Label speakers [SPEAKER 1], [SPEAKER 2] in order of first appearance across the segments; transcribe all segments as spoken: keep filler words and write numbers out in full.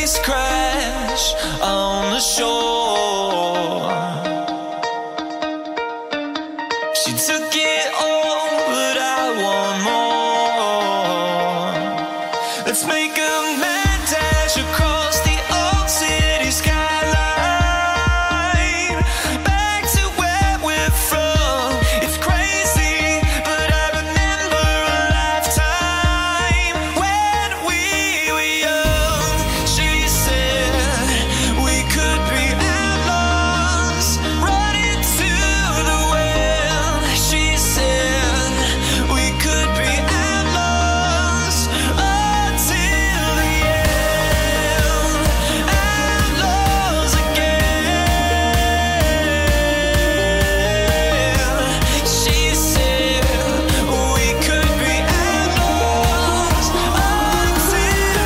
[SPEAKER 1] crash on the shore. She took it all, but I want more. Let's make a mad dash across the old city skyline, back to where we're from. It's crazy, but I remember a lifetime when we were young. She said we could be outlaws, running to the well. She said we could be outlaws until the end. Outlaws again. She said we could be outlaws until the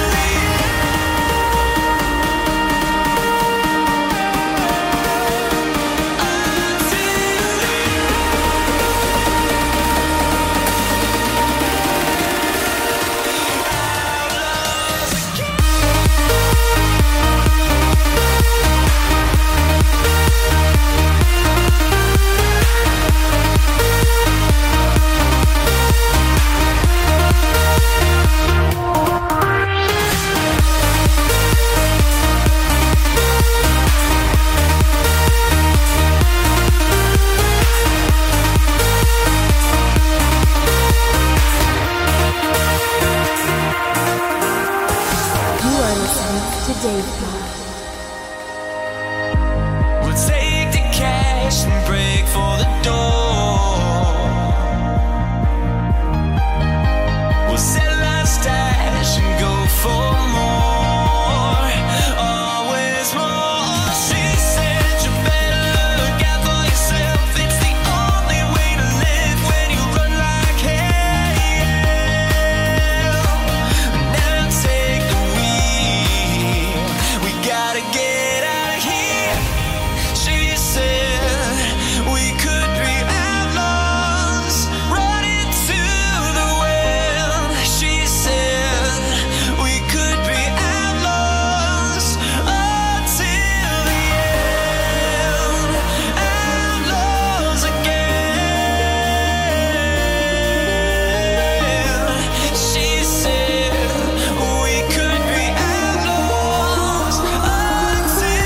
[SPEAKER 2] You are listening to Dave Pod.
[SPEAKER 1] We'll take the cash and break for the door. We'll sell our stash and go for more. Always more. She said you better look out for yourself. It's the only way to live when you run like hell. Now take the wheel. We gotta get out of here. She said we could be outlaws, running to the well. She said we could be outlaws until the end. Outlaws again. She said we could be outlaws until the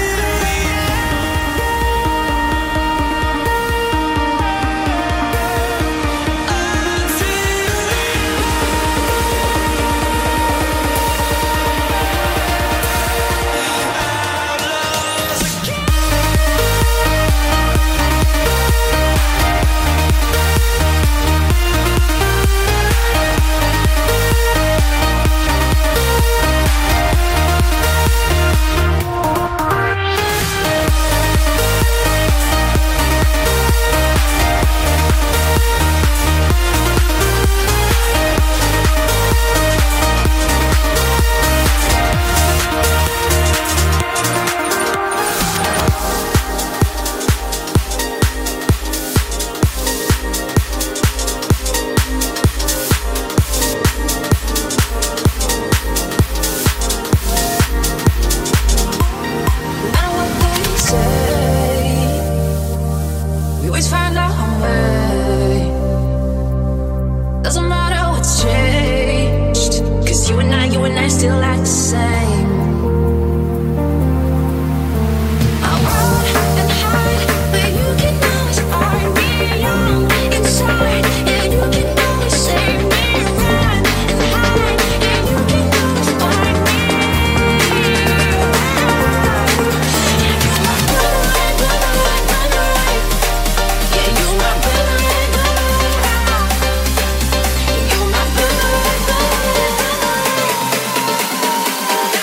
[SPEAKER 3] matter what they say, we always find our way. Doesn't matter what's changed, 'cause you and I, you and I still act the same. I run and hide, but you can always find me. I'm inside, and you can always save me. Run and hide, and you can always find me. You're my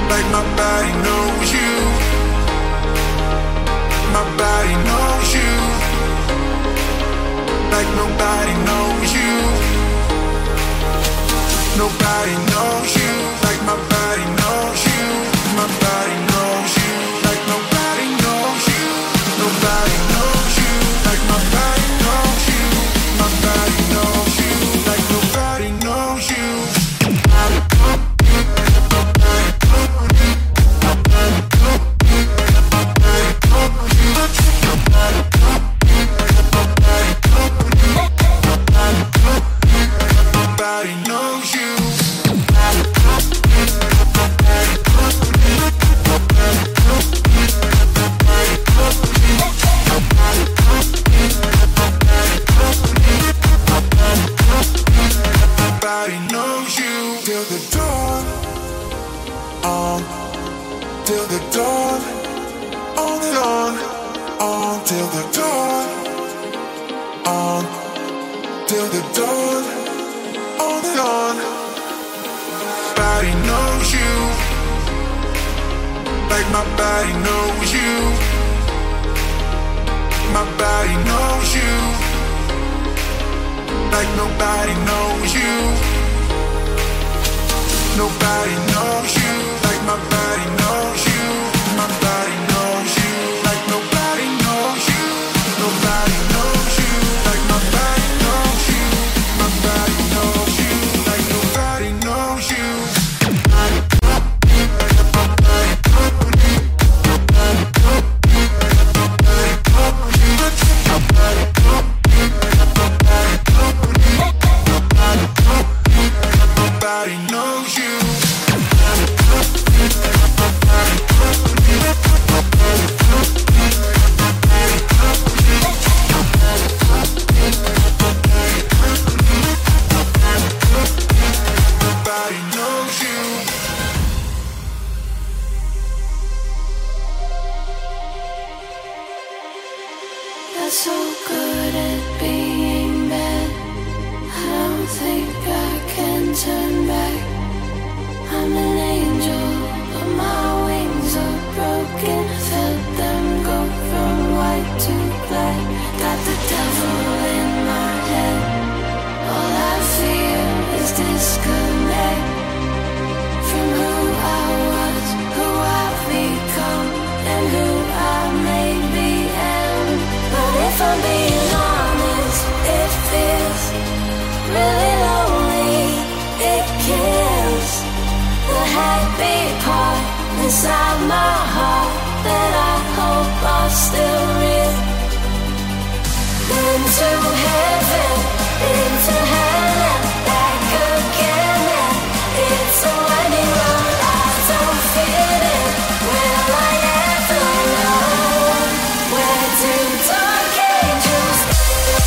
[SPEAKER 4] like my body knows you. My body knows you, like nobody knows you. Nobody knows you, like my body knows you. My body knows you, like nobody knows you. Nobody knows you, like my body knows you. My body knows you, like nobody knows you. Nobody knows you. Nobody knows you till the dawn, on till the dawn, on and on, on till the dawn, on till the dawn, on and on. Body knows you, like my body knows you. My body knows you, like nobody knows you. Nobody knows you, like my body knows you. My body knows you, like nobody knows you. Nobody knows you, like my body knows you. My body knows you, like nobody knows you. Nobody knows you. Nobody knows you.
[SPEAKER 3] Got so good at being bad, I don't think I can turn back. I'm an angel, but my wings are broken. Felt them go from white to black. Got the devil in my head. All I feel is disconnect from who I was, who I've become, and who I maybe am. But if I'm being honest, it feels really lonely. It kills the happy part inside my heart that I hope are still real. Into heaven, into hell, and back again. And it's a winding road I don't fit in. Will I ever know where do dark angels go?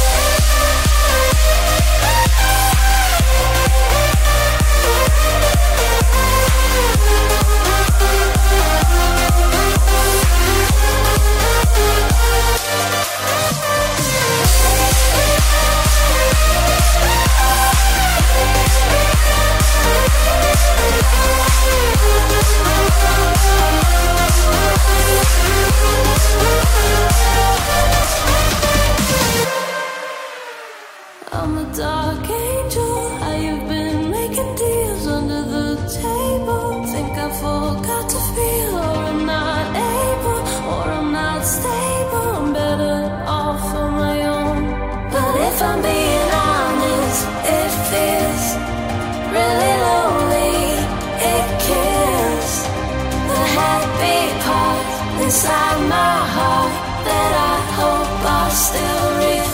[SPEAKER 3] I'm a dark angel. How you've been making deals under the table. Think I forgot to feel, or I'm not able, or I'm not stable. I'm better off on my own. But if I'm being honest, it feels really lonely. It kills the happy part inside my heart that I hope are still real.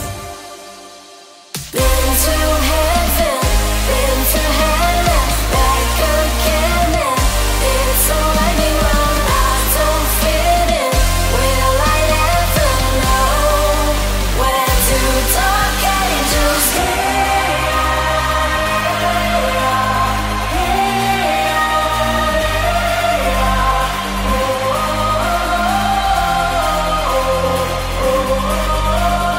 [SPEAKER 3] Been to heaven, been to hell, and back again. And it's a winding road I don't fit in. Will I ever know where do dark angels go? Oh,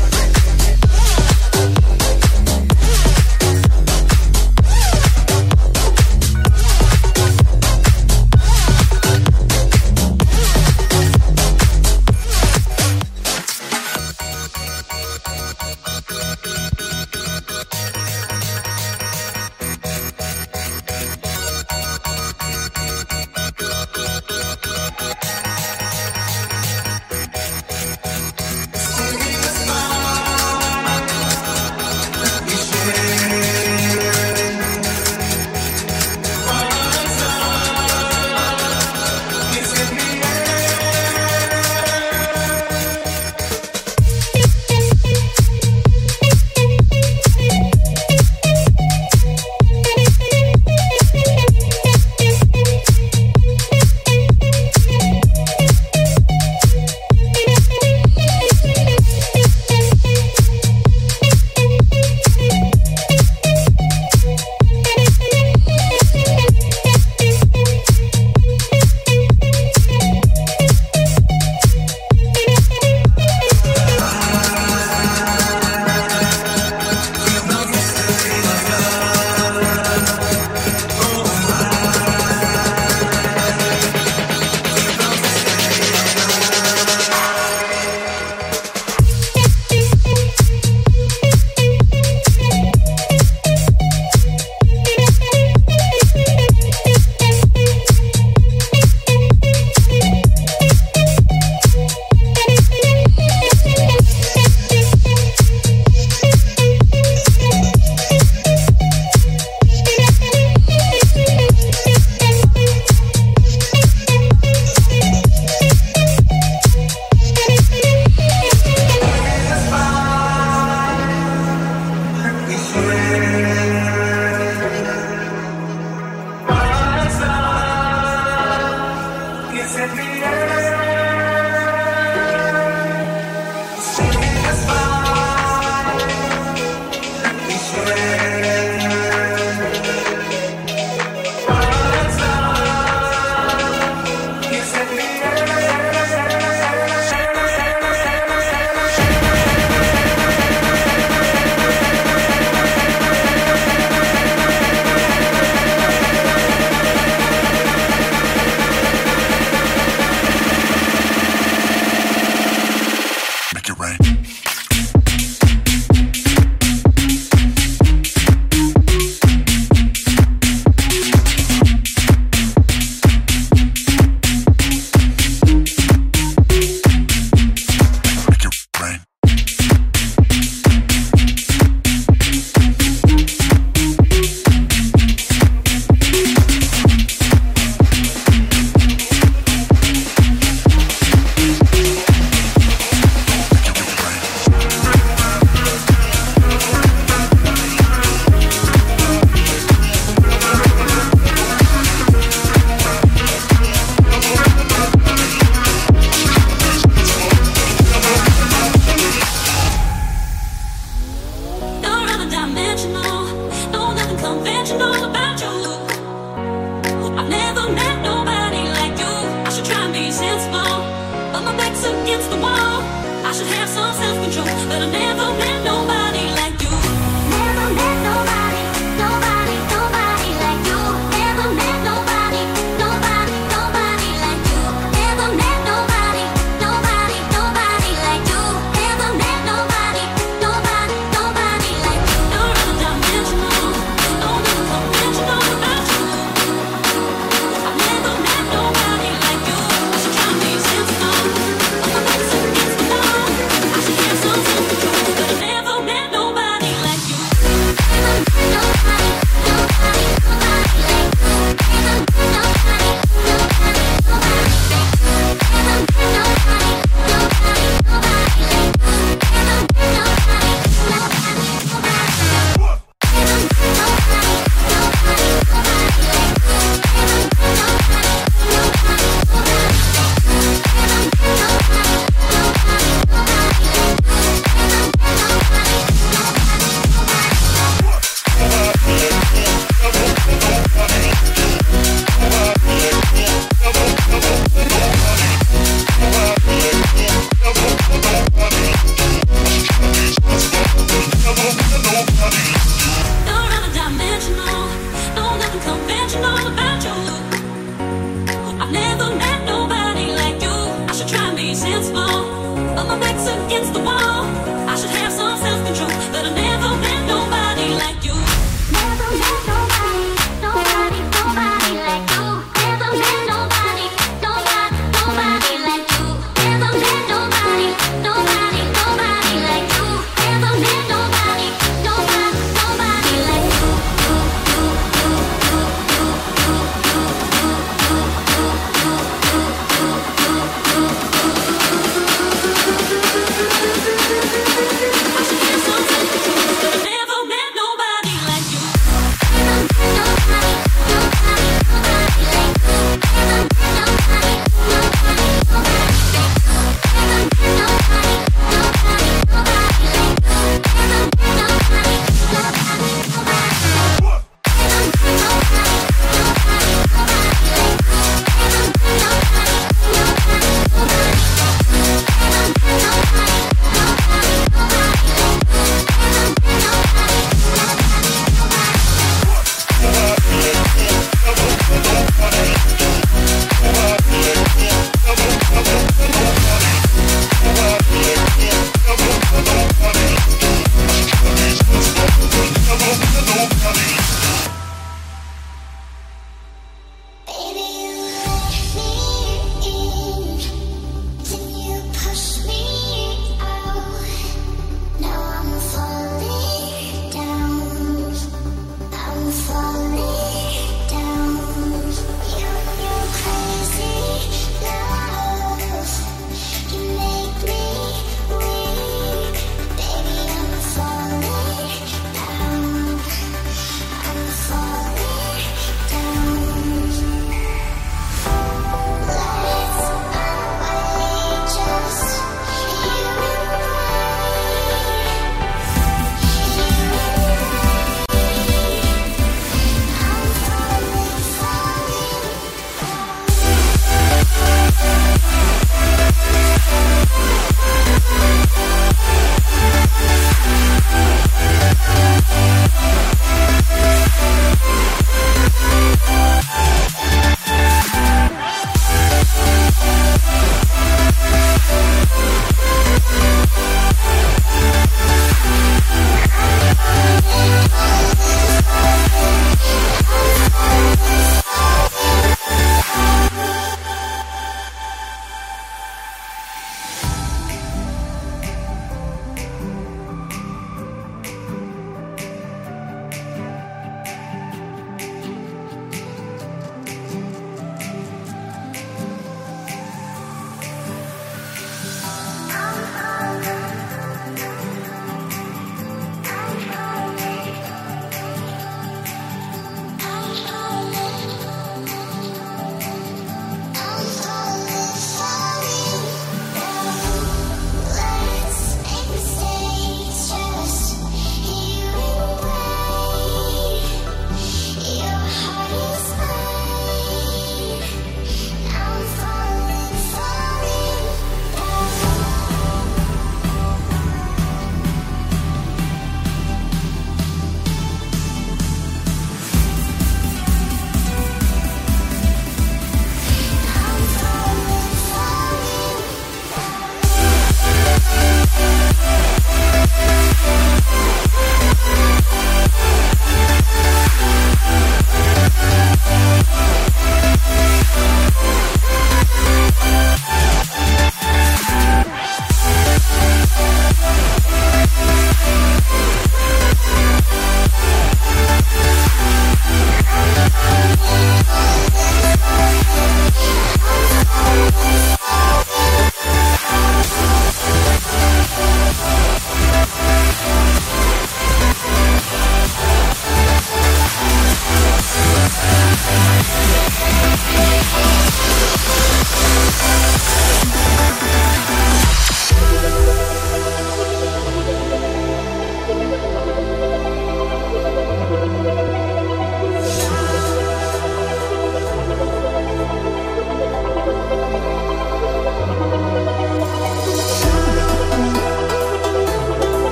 [SPEAKER 3] Never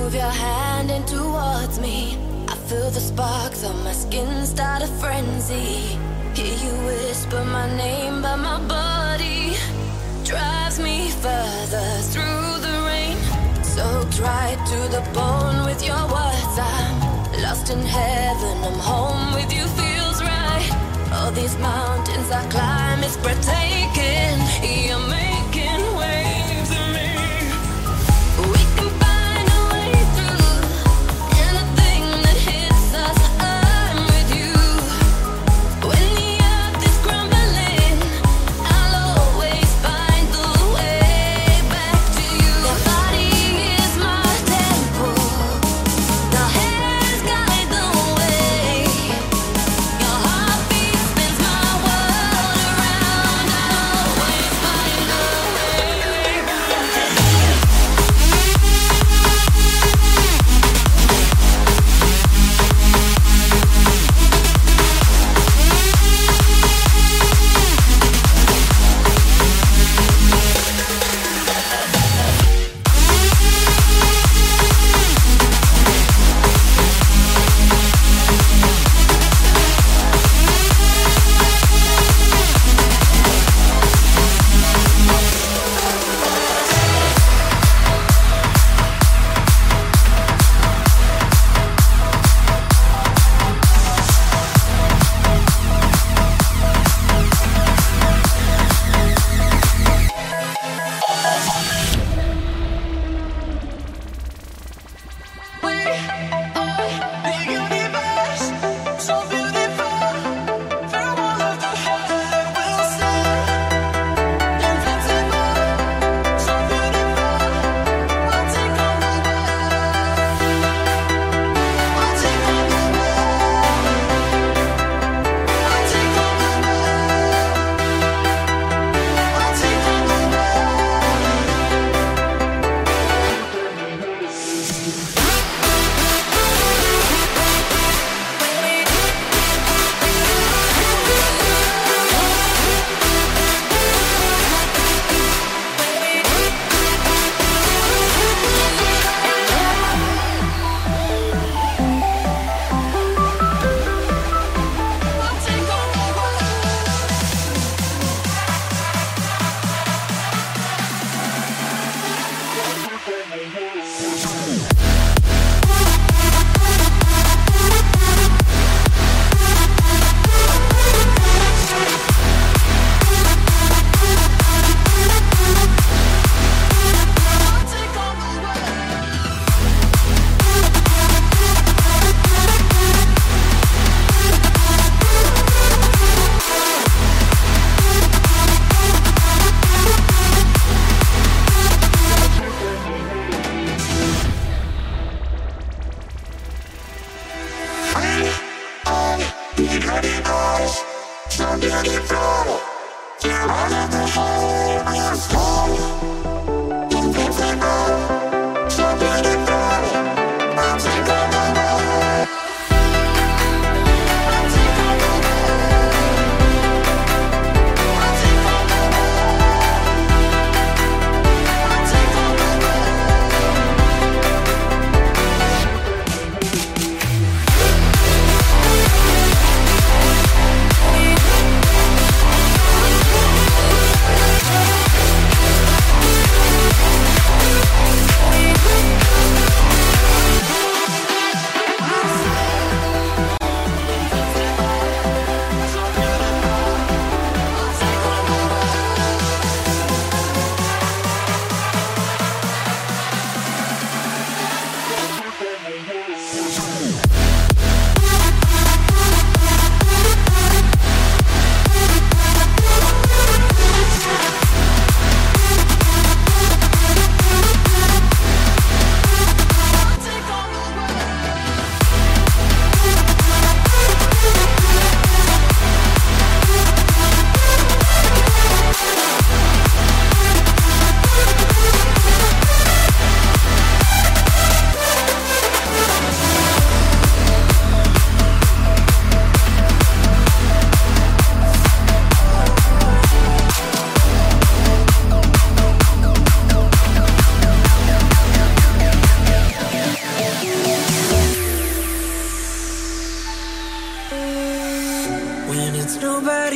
[SPEAKER 3] move your hand in towards me. I feel the sparks on my skin start a frenzy. Hear you whisper my name, but my body drives me further through the rain. Soaked right to the bone with your words. I'm lost in heaven, I'm home with you, feels right. All these mountains I climb, it's breathtaking. You're making waves of me. We can find a way through anything that hits us. I'm with you. When the earth is crumbling, I'll always find the way back to you. Your body is my temple. Your hands guide the way. Your heartbeat spins my world around. I'll always find a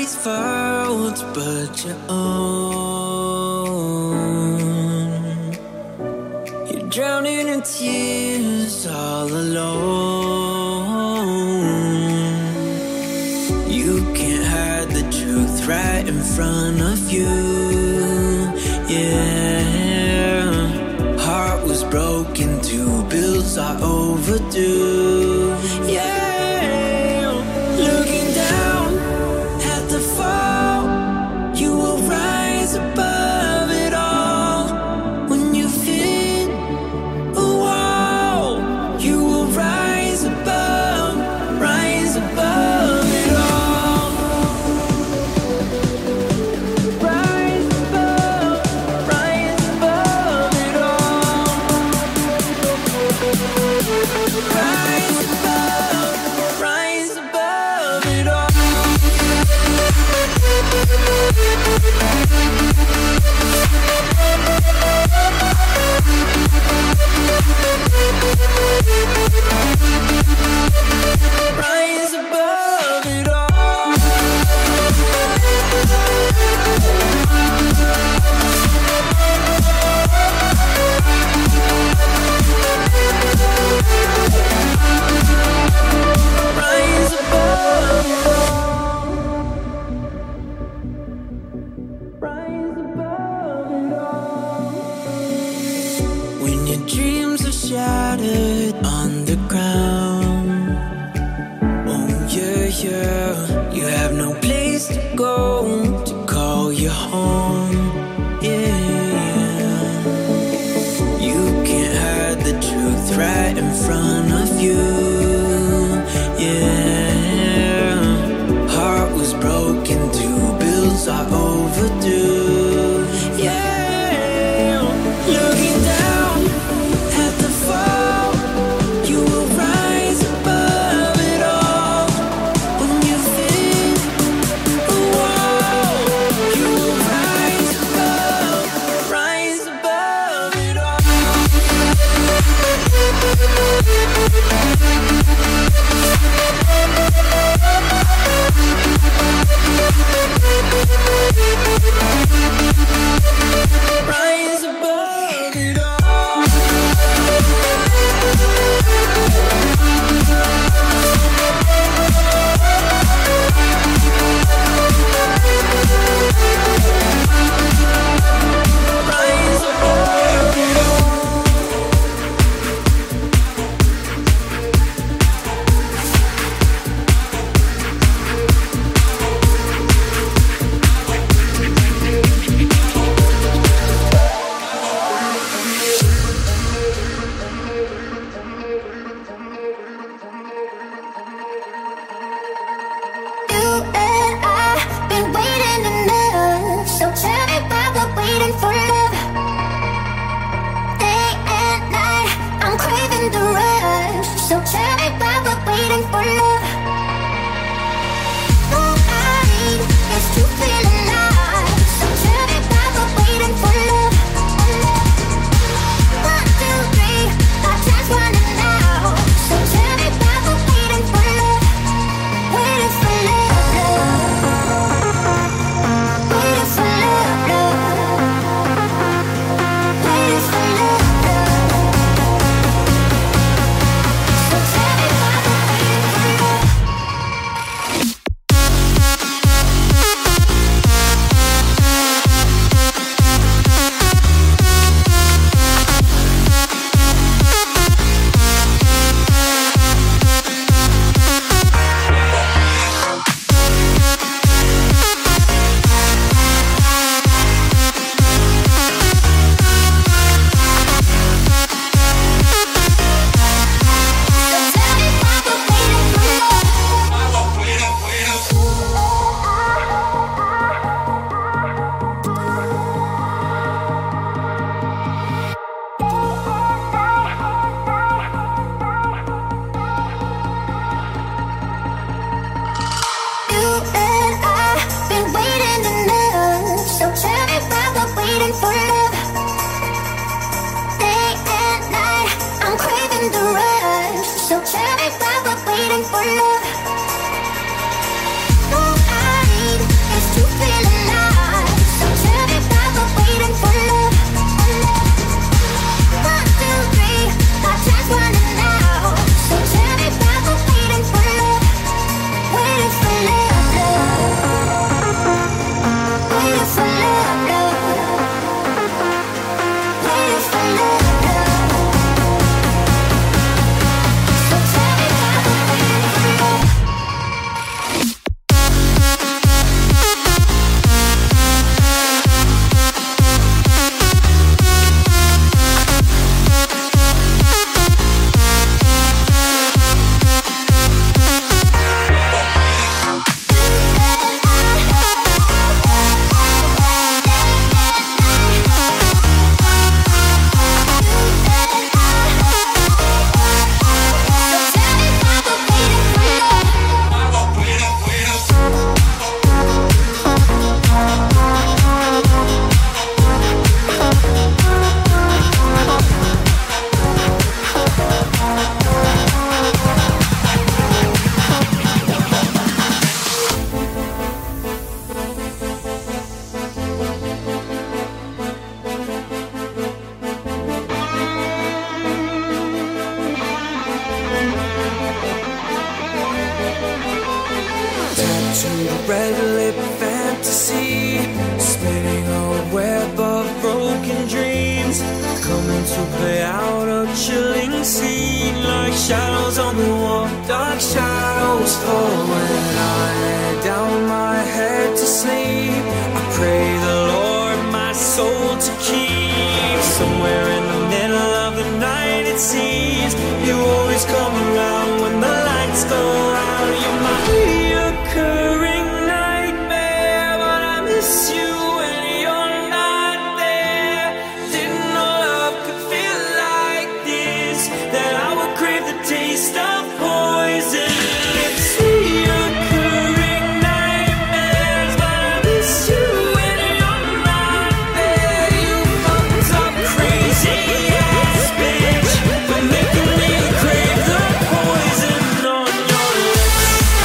[SPEAKER 1] nobody's fault but your own. You're drowning in tears all alone. You can't hide the truth right in front of you. Yeah, heart was broken, two bills are overdue. Yeah. Looking down at the fall, you will rise above it all. When you hit a wall, you will rise above, rise above it all. Rise above, rise above it all. Rise above, rise above it all. Rise above it all. Rise above it all. Rise above it all. When your dreams are shattered on the ground, oh yeah, yeah, you have no place to go to call you home. Yeah, you can't hide the truth right in front of you. Yeah, heart was broken, two bills are overdue. Yeah, looking down at the fall, you will rise above it all. When you hit a wall, you will rise above, rise above it all. Rise above it all. Rise above it all.
[SPEAKER 3] You and I been waiting enough, so tell me why we're waiting for love. Day and night, I'm craving the rush, so tell me why we're waiting for love. All I need is to feel alive, so tell me why we're waiting for love. One, two, three, our time's running out, so tell me why we're waiting for love. Waiting for love, love. Waiting for love, love. Waiting for love, love. So tell me why we're waiting for love. Tell me why we're waiting for love. All I need
[SPEAKER 1] to the red lip fantasy, spinning a web of broken dreams, coming to play out a chilling scene like shadows on the wall. Dark shadows fall when I lay down my head to sleep. I pray the Lord my soul to keep. Somewhere in the middle of the night it seems you always come around when the lights go out. You're my reoccurring nightmare, but I miss you when you're not there. Didn't know love could feel like this, that I would crave the taste of poison. It's reoccurring nightmares, but I miss you when you're not there. You fucked up crazy ass bitch for making me crave the poison on your lips.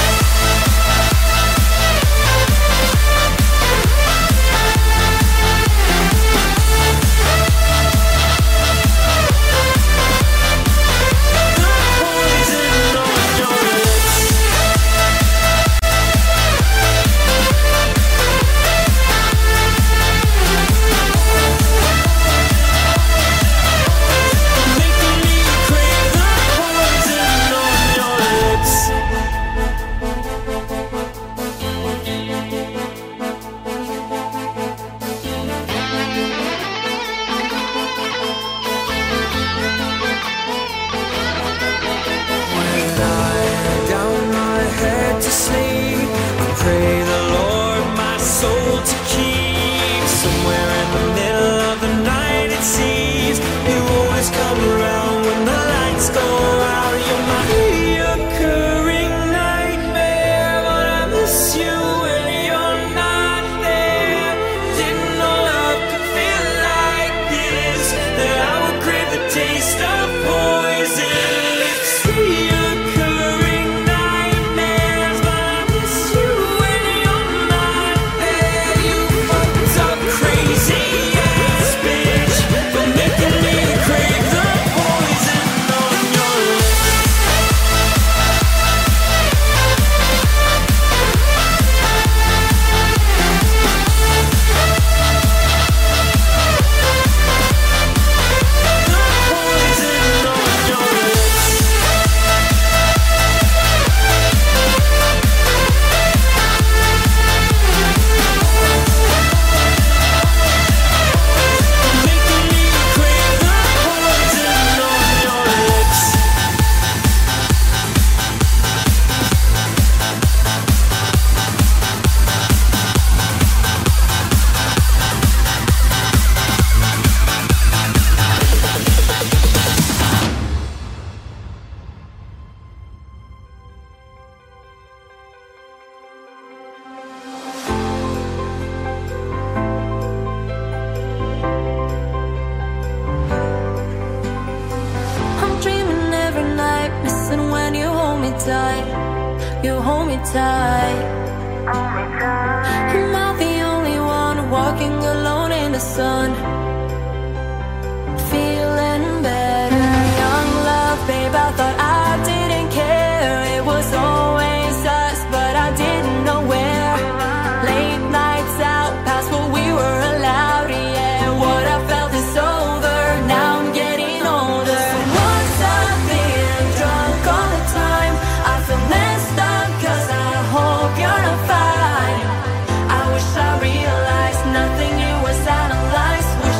[SPEAKER 3] You hold me tight. Am I the only one walking alone in the sun? Feeling better, young love, babe. I thought I didn't care. It was always us, but I didn't know where. Late nights out past what we were allowed. Yeah, what I felt is over. Now I'm getting older. Once I've been drunk all the time, I feel messed up 'cause I hope you're not fine. I wish I realized nothing new was analyzed. Wish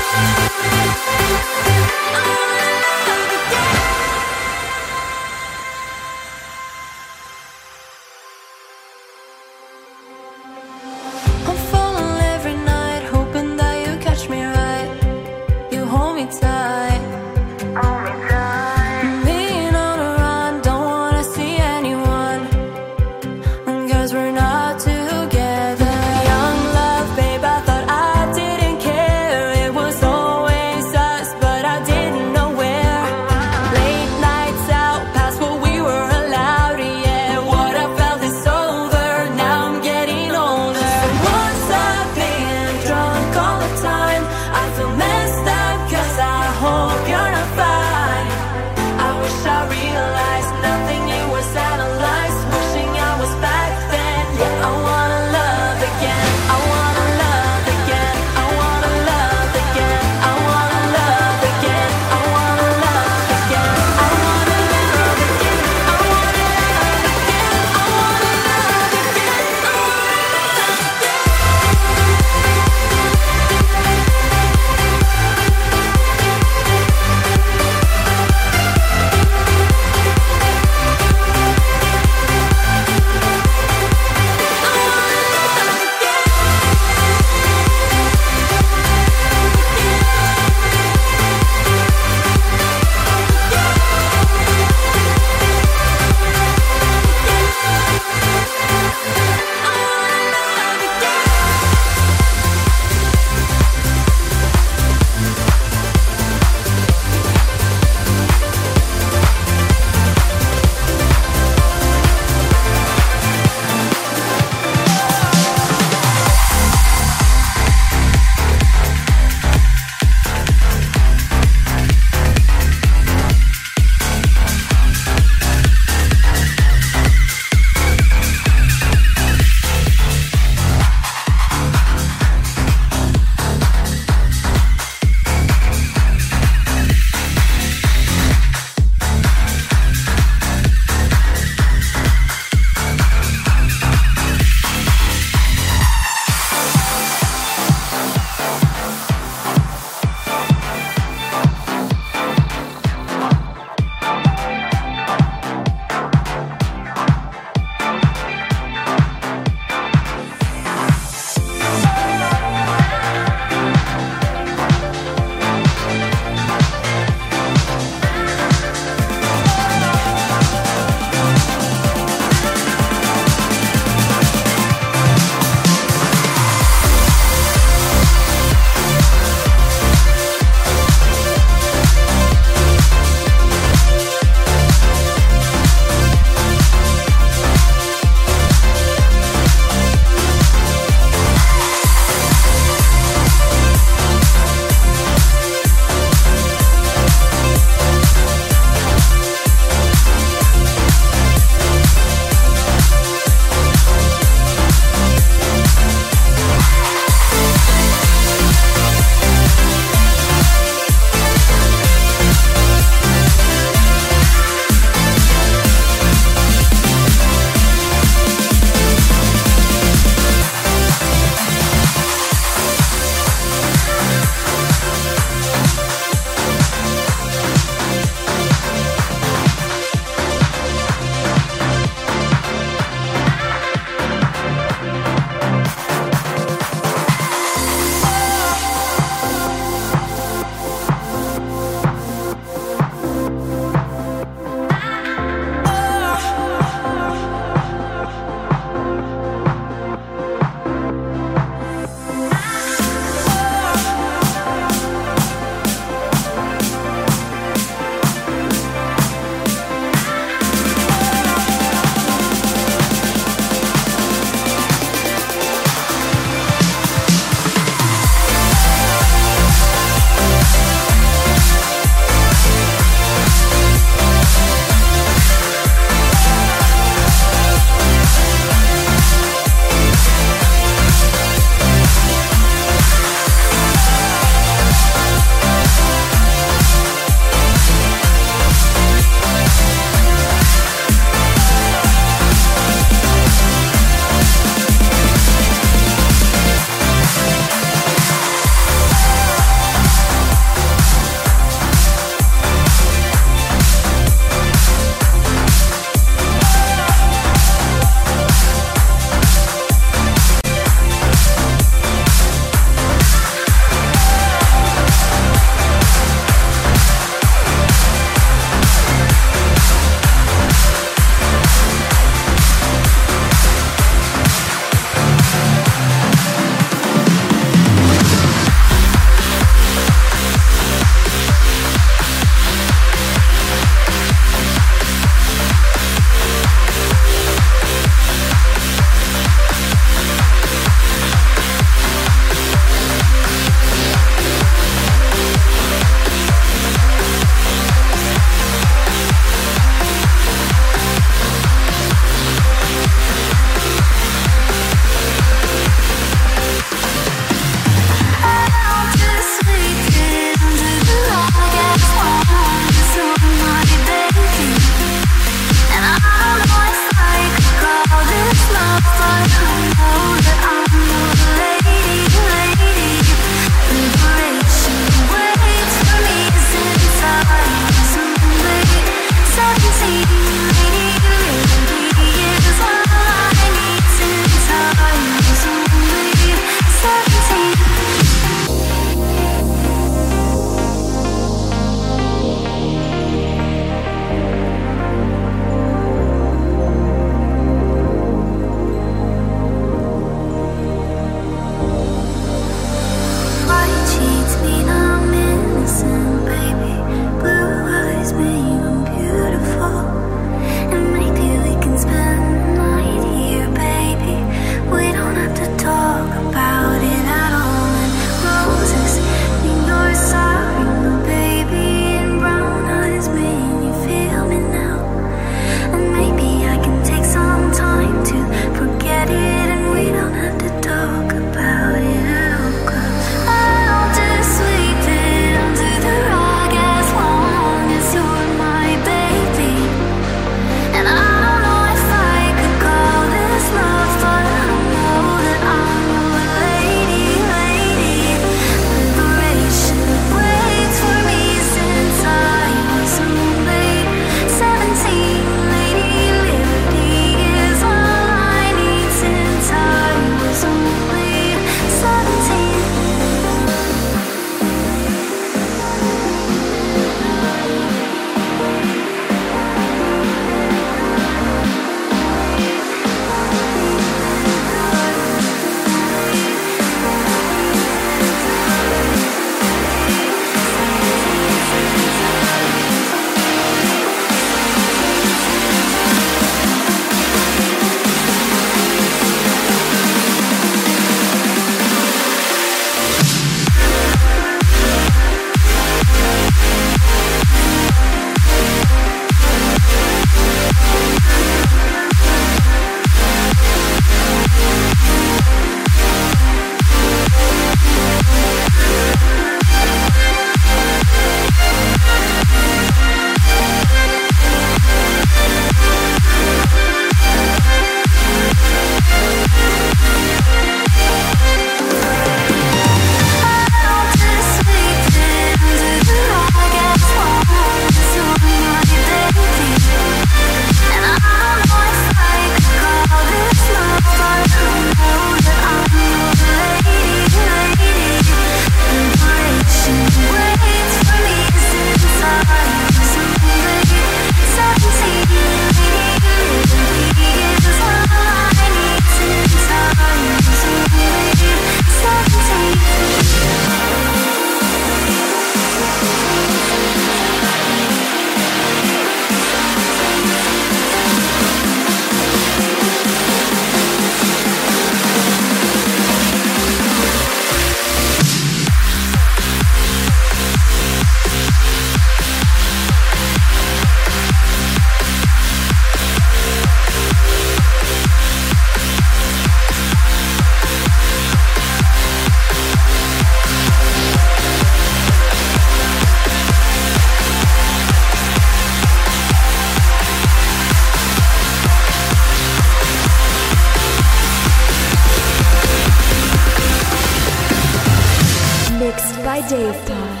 [SPEAKER 2] Dave Pod.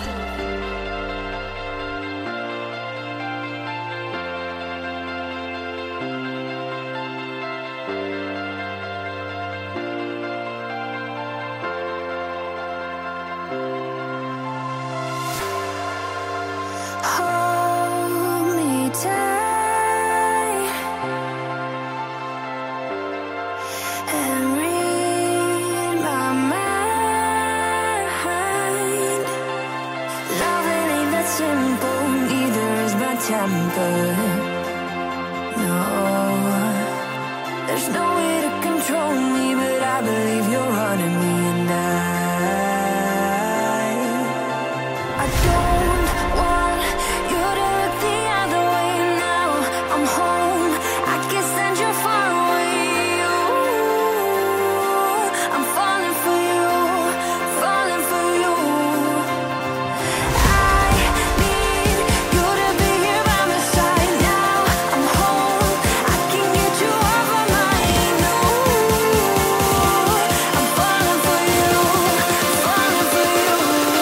[SPEAKER 3] Hold me tight and read my mind. Loving ain't that simple, neither is my temper. No, there's no way to control me, but I believe you're running me, and I, I don't want you to look the other way now. I'm home, I can send you far away. Ooh, I'm falling for you, falling for you. I need you to be here by my side now. I'm home, I can get you off my mind. Ooh, I'm falling for you, falling for you.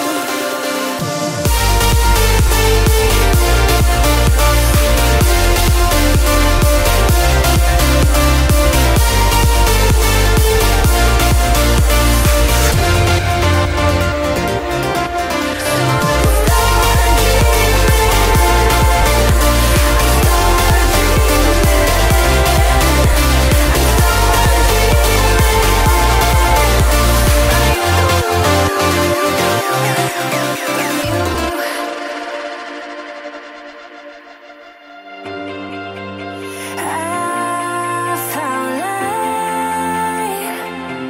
[SPEAKER 3] I found light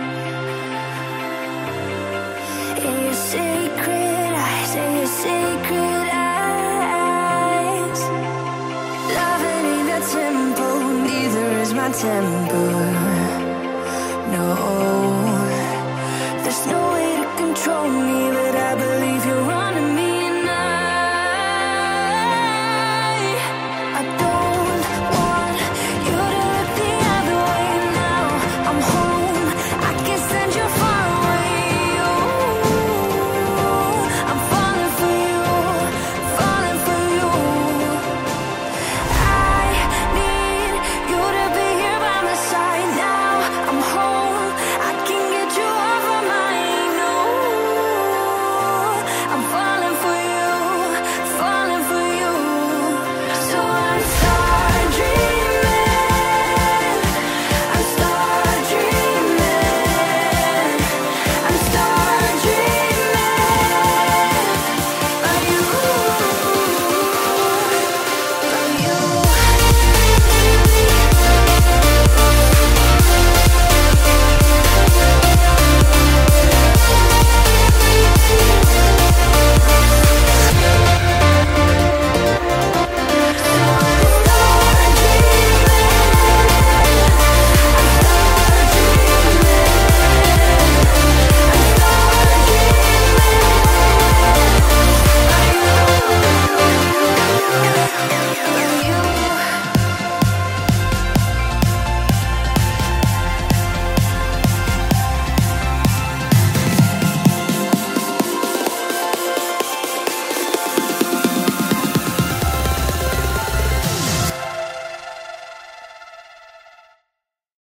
[SPEAKER 3] in your sacred eyes, in your sacred eyes. Loving ain't that simple, neither is my temper. No.